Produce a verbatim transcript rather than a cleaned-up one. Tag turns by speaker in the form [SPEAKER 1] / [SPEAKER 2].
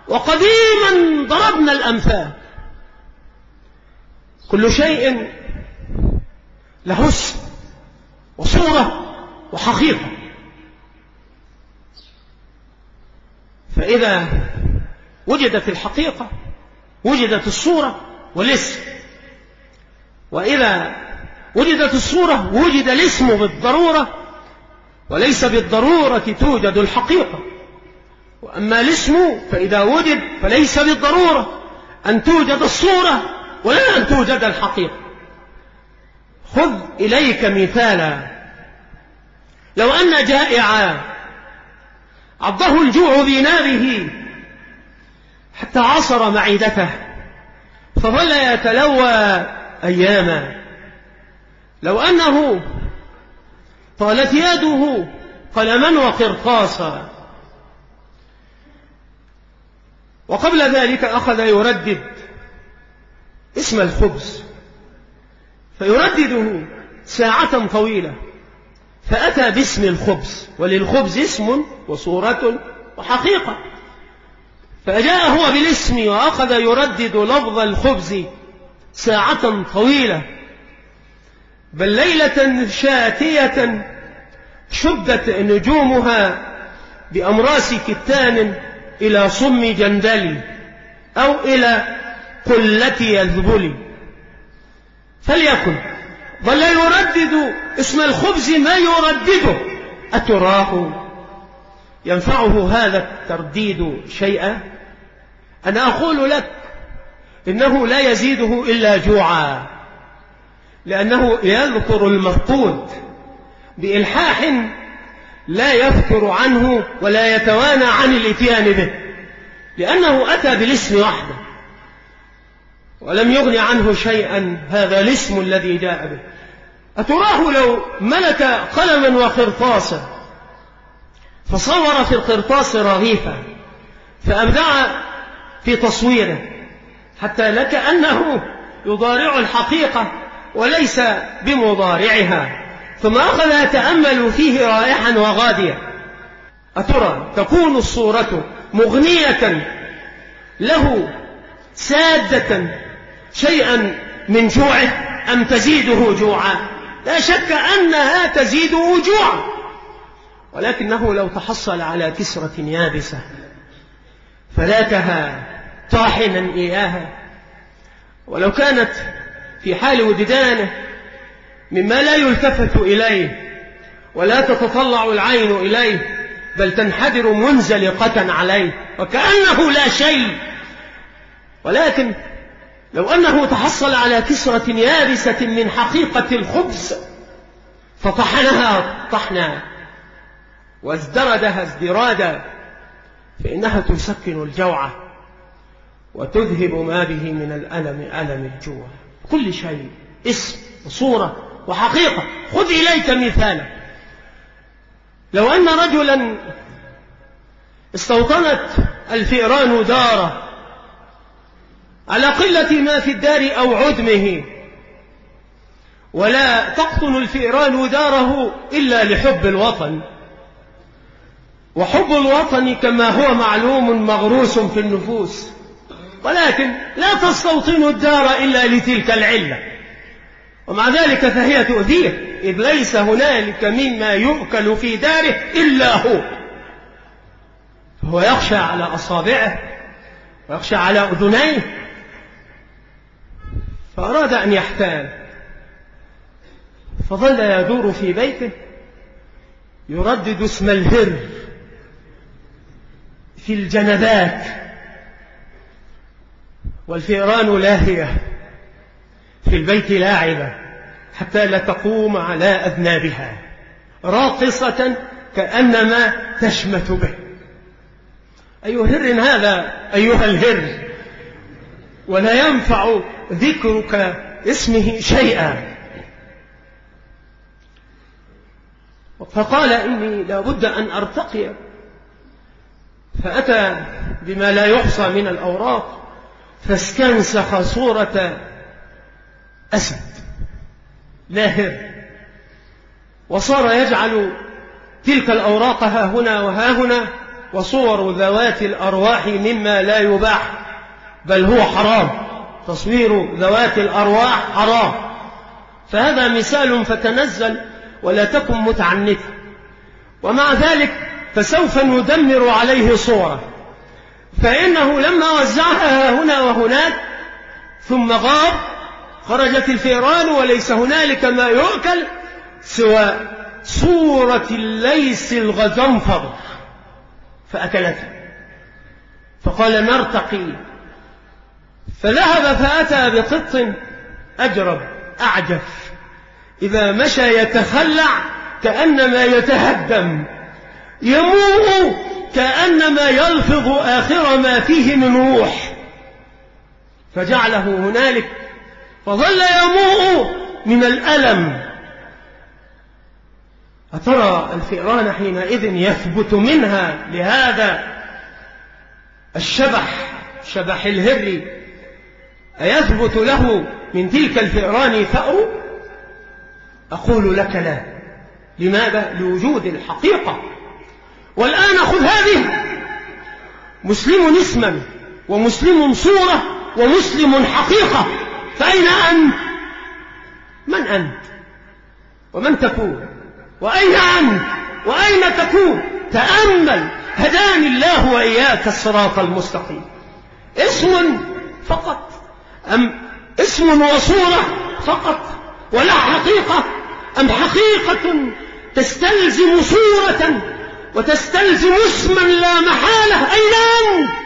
[SPEAKER 1] وقديما ضربنا الأمثال. كل شيء له اسم وصورة وحقيقة، فإذا وجدت الحقيقة وجدت الصورة والاسم، وإذا وجدت الصورة وجد الاسم بالضرورة، وليس بالضرورة توجد الحقيقة. وأما الاسم فإذا وجد فليس بالضرورة أن توجد الصورة ولا أن توجد الحقيقة. خذ إليك مثالا: لو أن جائعا عضه الجوع بناره حتى عصر معدته فظل يتلوى أياما، لو أنه طالت يده قلما وقرطاسا، وقبل ذلك أخذ يردد اسم الخبز فيردده ساعة طويلة، فأتى باسم الخبز، وللخبز اسم وصورة وحقيقة، فجاء هو بالاسم وأخذ يردد لفظ الخبز ساعة طويلة، بل ليلة شاتية شدت نجومها بأمراس كتان إلى صم جندلي أو إلى قلة يذبلي، فليكن ظل يردد اسم الخبز ما يردده، أتراه ينفعه هذا الترديد شيئا؟ أنا أقول لك إنه لا يزيده إلا جوعا، لأنه يذكر المفقود بإلحاح لا يفتر عنه ولا يتوانى عن الإتيان به، لأنه أتى بالاسم وحده ولم يغن عنه شيئا هذا الاسم الذي جاء به. أتراه لو ملك قلما وقرطاسا فصور في القرطاس رغيفا فأبدع في تصويره حتى لكأنه يضارع الحقيقة وليس بمضارعها، ثم أخذ يتأمل فيه رائحا وغاديا، أترى تكون الصورة مغنية له سادة شيئا من جوعه أم تزيده جوعا؟ لا شك أنها تزيده جوعا، ولكنه لو تحصل على كسرة يابسة فلاتها طاحنا إياها، ولو كانت في حال وجدانه مما لا يلتفت إليه ولا تتطلع العين إليه بل تنحدر منزلقة عليه وكأنه لا شيء، ولكن لو أنه تحصل على كسرة يابسة من حقيقة الخبز فطحنها طحنا وازدردها ازدرادا فإنها تسكن الجوع وتذهب ما به من الألم ألم الجوع. كل شيء اسم وصورة وحقيقة. خذ إليك مثالا: لو أن رجلا استوطنت الفئران داره على قلة ما في الدار أو عدمه، ولا تقطن الفئران داره إلا لحب الوطن، وحب الوطن كما هو معلوم مغروس في النفوس، ولكن لا تستوطن الدار إلا لتلك العلة، ومع ذلك فهي تؤذيه إذ ليس هنالك مما يؤكل في داره إلا هو، فهو يخشى على أصابعه ويخشى على أذنيه، فأراد أن يحتال فظل يدور في بيته يردد اسم الهر في الجنبات، والفئران لاهية في البيت لاعبة حتى لا تقوم على أذنابها راقصة كأنما تشمت به. أي هر هذا أيها الهر، ولا ينفع ذكرك اسمه شيئا. فقال إني لابد أن أرتقي، فأتى بما لا يحصى من الأوراق فاستنسخ صورة أسد لاهر، وصار يجعل تلك الأوراق ها هنا وها هنا وصور ذوات الأرواح مما لا يباح بل هو حرام، تصوير ذوات الأرواح حرام. فهذا مثال فتنزل ولا تكن متعنتا. ومع ذلك فسوف ندمر عليه صوره، فإنه لما وزعها هنا وهناك ثم غاب خرجت الفئران وليس هنالك ما يؤكل سوى صورة الليس الغزنفر فأكلته، فقال نرتقي، فذهب فأتى بقط أجرب أعجف إذا مشى يتخلع كأنما يتهدم، يموء كأنما يلفظ آخر ما فيه من روح، فجعله هنالك فظل يموء من الألم. أترى الفئران حينئذ يثبت منها لهذا الشبح شبح الهر أيثبت له من تلك الفئران ثأر؟ أقول لك لا. لماذا؟ لوجود الحقيقة. والآن خذ هذه، مسلم اسما ومسلم صورة ومسلم حقيقة، فأين أنت؟ من أنت؟ ومن تكون؟ وأين أنت؟ وأين تكون؟ تأمل، هداني الله وإياك الصراط المستقيم. اسم فقط أم اسم وصورة فقط ولا حقيقة، أم حقيقة تستلزم صورة وتستلزم اسما لا محالة؟ أين أنت؟